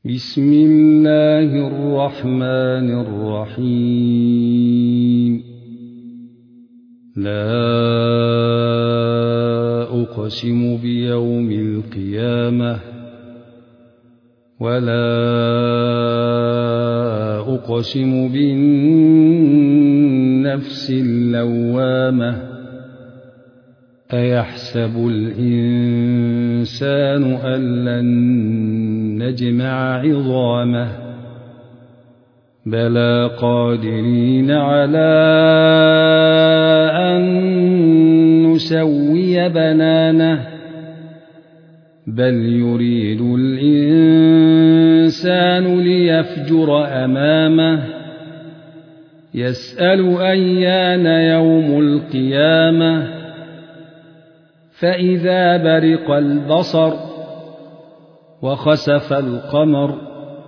بسم الله الرحمن الرحيم لا أقسم بيوم القيامة ولا أقسم بالنفس اللوامة أيحسب الإنسان أن لن نجمع عظامه بلى قادرين على أن نسوي بنانه بل يريد الإنسان ليفجر أمامه يسأل أيان يوم القيامة فإذا برق البصر وخسف القمر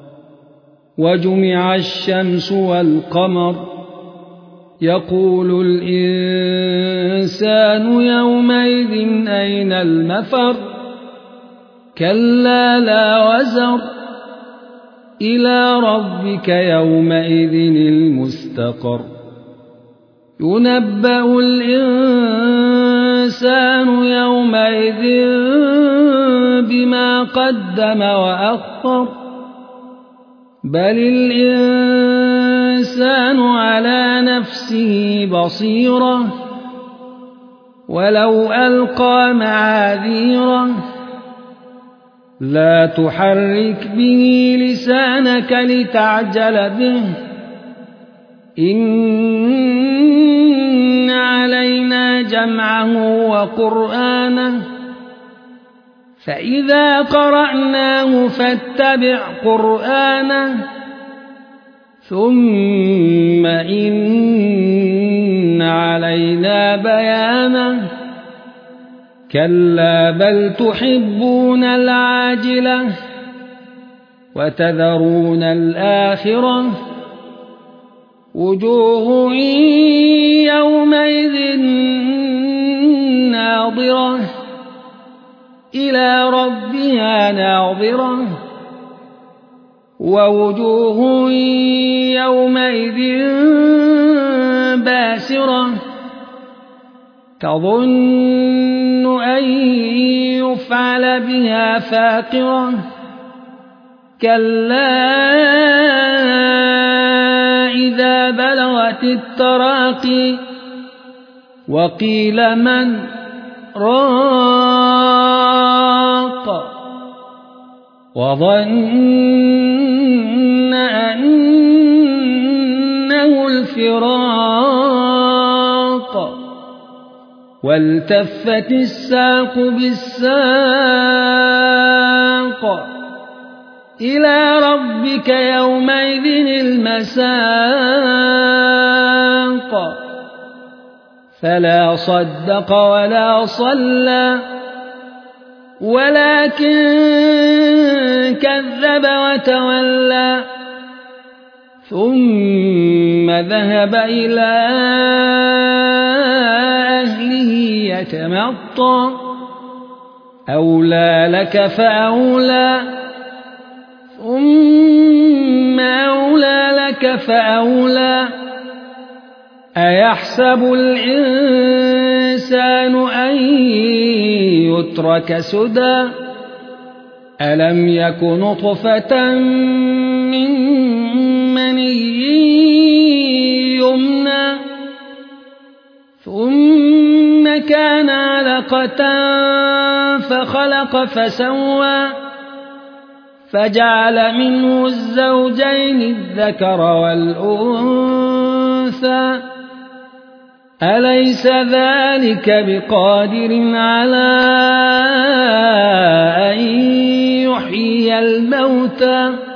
وجمع الشمس والقمر يقول الإنسان يومئذ أين المفر كلا لا وزر إلى ربك يومئذ المستقر ينبأ الإنسان يومئذ بما قدم وأخر بل الإنسان على نفسه بصيرة ولو ألقى معاذيره لا تحرك به لسانك لتعجل به إن علينا جمعه وقرآنه فإذا قرأناه فاتبع قرآنه ثم إن علينا بيانه كلا بل تحبون العاجلة وتذرون الآخرة وجوه يومئذ ناظرة إلى ربها ناظرة ووجوه يومئذ باسرة تظن أن يفعل بها فاقرة كلا إذا بلغت التراقي وقيل من راق وظن أنه الفراق والتفت الساق بالساق إلى ربك يومئذ المساق فلا صدق ولا صلى ولكن كذب وتولى ثم ذهب إلى أهله يتمطى أولى لك فأولى ثم أولى لك فأولى أيحسب الإنسان أن يترك سدى ألم يك نطفة من مني يمنى ثم كان علقة فخلق فسوى فجعل منه الزوجين الذكر والأنثى أليس ذلك بقادر على أن يحيي الموتى